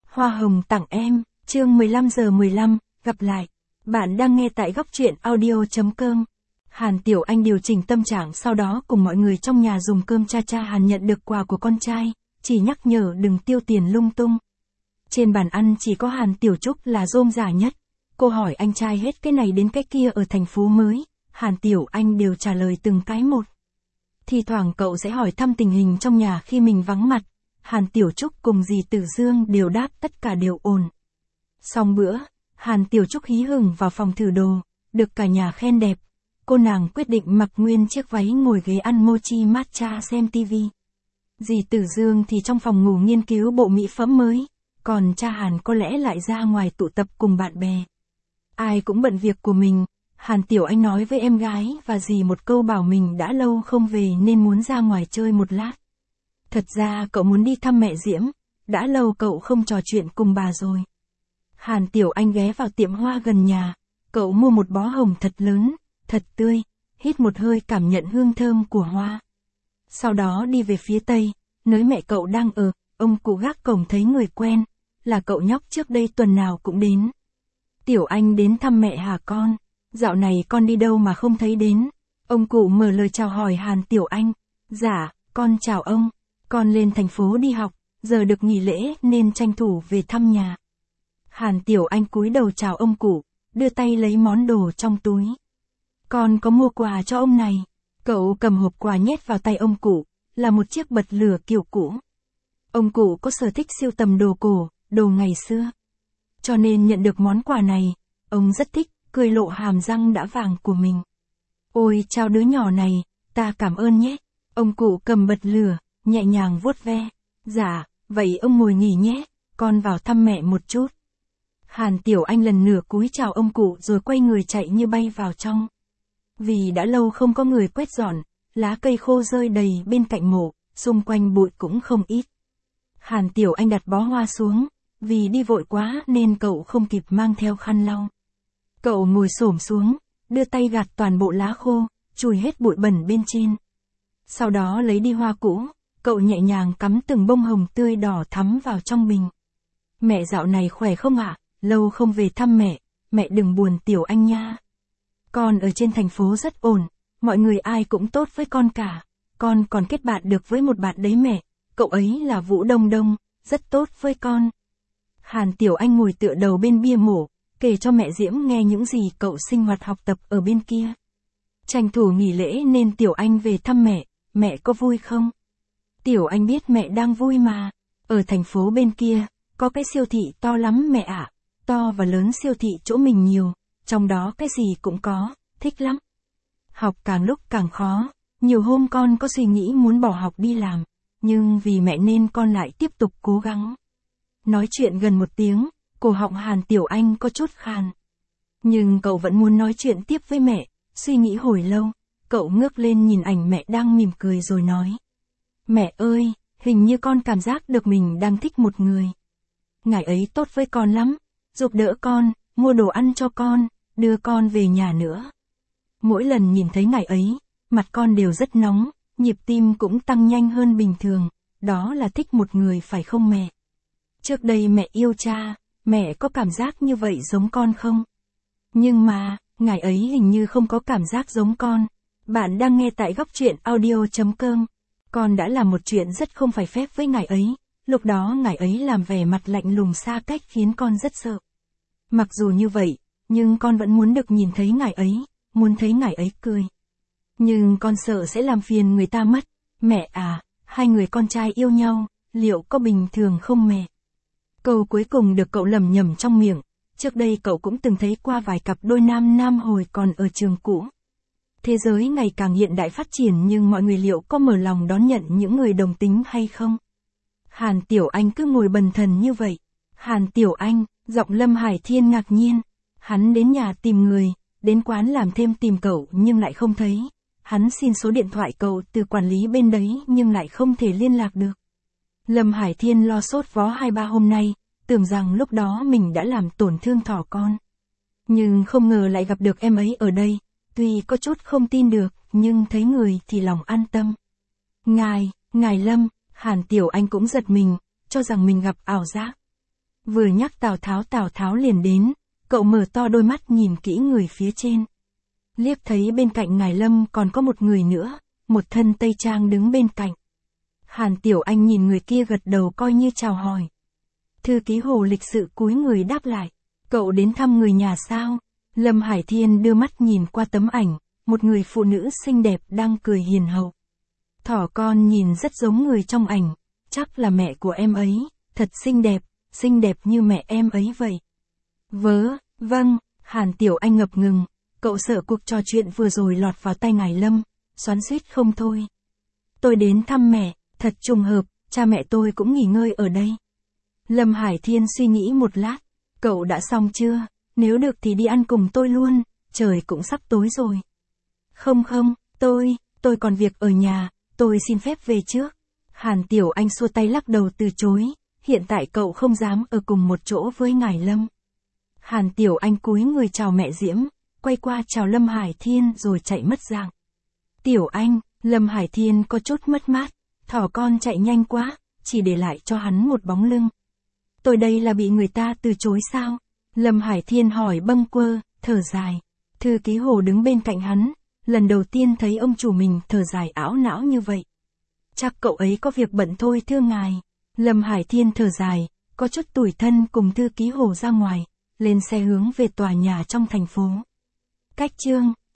Hoa hồng tặng em, chương 15:15, gặp lại. Bạn đang nghe tại góc truyện audio.com. Hàn Tiểu Anh điều chỉnh tâm trạng sau đó cùng mọi người trong nhà dùng cơm cha Hàn nhận được quà của con trai, chỉ nhắc nhở đừng tiêu tiền lung tung. Trên bàn ăn chỉ có Hàn Tiểu Trúc là rôm rả nhất. Cô hỏi anh trai hết cái này đến cái kia ở thành phố mới, Hàn Tiểu Anh đều trả lời từng cái một. Thì thoảng cậu sẽ hỏi thăm tình hình trong nhà khi mình vắng mặt. Hàn Tiểu Trúc cùng dì Tử Dương đều đáp tất cả đều ổn. Xong bữa, Hàn Tiểu Trúc hí hửng vào phòng thử đồ, được cả nhà khen đẹp. Cô nàng quyết định mặc nguyên chiếc váy ngồi ghế ăn mochi matcha xem tivi. Dì Tử Dương thì trong phòng ngủ nghiên cứu bộ mỹ phẩm mới, còn cha Hàn có lẽ lại ra ngoài tụ tập cùng bạn bè. Ai cũng bận việc của mình, Hàn Tiểu Anh nói với em gái và dì một câu bảo mình đã lâu không về nên muốn ra ngoài chơi một lát. Thật ra cậu muốn đi thăm mẹ Diễm, đã lâu cậu không trò chuyện cùng bà rồi. Hàn Tiểu Anh ghé vào tiệm hoa gần nhà, cậu mua một bó hồng thật lớn, thật tươi, hít một hơi cảm nhận hương thơm của hoa. Sau đó đi về phía tây, nơi mẹ cậu đang ở, ông cụ gác cổng thấy người quen, là cậu nhóc trước đây tuần nào cũng đến. Tiểu Anh đến thăm mẹ hả con? Dạo này con đi đâu mà không thấy đến? Ông cụ mở lời chào hỏi Hàn Tiểu Anh. Dạ, con chào ông. Con lên thành phố đi học, giờ được nghỉ lễ nên tranh thủ về thăm nhà. Hàn Tiểu Anh cúi đầu chào ông cụ, đưa tay lấy món đồ trong túi. Con có mua quà cho ông này. Cậu cầm hộp quà nhét vào tay ông cụ, là một chiếc bật lửa kiểu cũ. Ông cụ có sở thích sưu tầm đồ cổ, đồ ngày xưa. Cho nên nhận được món quà này, ông rất thích, cười lộ hàm răng đã vàng của mình. Ôi chào đứa nhỏ này, ta cảm ơn nhé. Ông cụ cầm bật lửa, nhẹ nhàng vuốt ve. Dạ, vậy ông ngồi nghỉ nhé, con vào thăm mẹ một chút. Hàn Tiểu Anh lần nửa cúi chào ông cụ rồi quay người chạy như bay vào trong. Vì đã lâu không có người quét dọn, lá cây khô rơi đầy bên cạnh mộ, xung quanh bụi cũng không ít. Hàn Tiểu Anh đặt bó hoa xuống, vì đi vội quá nên cậu không kịp mang theo khăn lau. Cậu ngồi xổm xuống, đưa tay gạt toàn bộ lá khô, chùi hết bụi bẩn bên trên. Sau đó lấy đi hoa cũ, cậu nhẹ nhàng cắm từng bông hồng tươi đỏ thắm vào trong bình. Mẹ dạo này khỏe không ạ? Lâu không về thăm mẹ đừng buồn Tiểu Anh nha. Con ở trên thành phố rất ổn, mọi người ai cũng tốt với con cả. Con còn kết bạn được với một bạn đấy mẹ, cậu ấy là Vũ Đông Đông, rất tốt với con. Hàn Tiểu Anh ngồi tựa đầu bên bia mộ, kể cho mẹ Diễm nghe những gì cậu sinh hoạt học tập ở bên kia. Tranh thủ nghỉ lễ nên Tiểu Anh về thăm mẹ có vui không? Tiểu Anh biết mẹ đang vui mà, ở thành phố bên kia, có cái siêu thị to lắm mẹ ạ, to và lớn siêu thị chỗ mình nhiều, trong đó cái gì cũng có, thích lắm. Học càng lúc càng khó, nhiều hôm con có suy nghĩ muốn bỏ học đi làm, nhưng vì mẹ nên con lại tiếp tục cố gắng. Nói chuyện gần một tiếng, cổ họng Hàn Tiểu Anh có chút khàn. Nhưng cậu vẫn muốn nói chuyện tiếp với mẹ, suy nghĩ hồi lâu, cậu ngước lên nhìn ảnh mẹ đang mỉm cười rồi nói. Mẹ ơi, hình như con cảm giác được mình đang thích một người. Ngài ấy tốt với con lắm, giúp đỡ con, mua đồ ăn cho con, đưa con về nhà nữa. Mỗi lần nhìn thấy ngài ấy, mặt con đều rất nóng, nhịp tim cũng tăng nhanh hơn bình thường, đó là thích một người phải không mẹ? Trước đây mẹ yêu cha, mẹ có cảm giác như vậy giống con không? Nhưng mà, ngài ấy hình như không có cảm giác giống con. Bạn đang nghe tại góc truyện audio.com. Con đã làm một chuyện rất không phải phép với ngài ấy, lúc đó ngài ấy làm vẻ mặt lạnh lùng xa cách khiến con rất sợ. Mặc dù như vậy, nhưng con vẫn muốn được nhìn thấy ngài ấy, muốn thấy ngài ấy cười. Nhưng con sợ sẽ làm phiền người ta mất. Mẹ à, hai người con trai yêu nhau, liệu có bình thường không mẹ? Câu cuối cùng được cậu lẩm nhẩm trong miệng, trước đây cậu cũng từng thấy qua vài cặp đôi nam hồi còn ở trường cũ. Thế giới ngày càng hiện đại phát triển nhưng mọi người liệu có mở lòng đón nhận những người đồng tính hay không? Hàn Tiểu Anh cứ ngồi bần thần như vậy. Hàn Tiểu Anh, giọng Lâm Hải Thiên ngạc nhiên. Hắn đến nhà tìm người, đến quán làm thêm tìm cậu nhưng lại không thấy. Hắn xin số điện thoại cậu từ quản lý bên đấy nhưng lại không thể liên lạc được. Lâm Hải Thiên lo sốt vó 2-3 hôm nay, tưởng rằng lúc đó mình đã làm tổn thương thỏ con. Nhưng không ngờ lại gặp được em ấy ở đây, tuy có chút không tin được, nhưng thấy người thì lòng an tâm. Ngài Lâm, Hàn Tiểu Anh cũng giật mình, cho rằng mình gặp ảo giác. Vừa nhắc Tào Tháo liền đến, cậu mở to đôi mắt nhìn kỹ người phía trên. Liếc thấy bên cạnh Ngải Lâm còn có một người nữa, một thân tây trang đứng bên cạnh. Hàn Tiểu Anh nhìn người kia gật đầu coi như chào hỏi. Thư ký Hồ lịch sự cúi người đáp lại. Cậu đến thăm người nhà sao? Lâm Hải Thiên đưa mắt nhìn qua tấm ảnh, một người phụ nữ xinh đẹp đang cười hiền hậu. Thỏ con nhìn rất giống người trong ảnh, chắc là mẹ của em ấy, thật xinh đẹp như mẹ em ấy vậy. Vâng, Hàn Tiểu Anh ngập ngừng, cậu sợ cuộc trò chuyện vừa rồi lọt vào tay Ngải Lâm, xoắn xuýt không thôi. Tôi đến thăm mẹ, thật trùng hợp, cha mẹ tôi cũng nghỉ ngơi ở đây. Lâm Hải Thiên suy nghĩ một lát, cậu đã xong chưa, nếu được thì đi ăn cùng tôi luôn, trời cũng sắp tối rồi. Không, tôi còn việc ở nhà, tôi xin phép về trước. Hàn Tiểu Anh xua tay lắc đầu từ chối, hiện tại cậu không dám ở cùng một chỗ với Ngải Lâm. Hàn Tiểu Anh cúi người chào mẹ Diễm, quay qua chào Lâm Hải Thiên rồi chạy mất dạng. Tiểu Anh, Lâm Hải Thiên có chút mất mát, thỏ con chạy nhanh quá, chỉ để lại cho hắn một bóng lưng. Tôi đây là bị người ta từ chối sao? Lâm Hải Thiên hỏi bâng quơ, thở dài. Thư ký Hồ đứng bên cạnh hắn, lần đầu tiên thấy ông chủ mình thở dài ảo não như vậy. Chắc cậu ấy có việc bận thôi thưa ngài. Lâm Hải Thiên thở dài, có chút tủi thân cùng thư ký Hồ ra ngoài, lên xe hướng về tòa nhà trong thành phố. Cách chương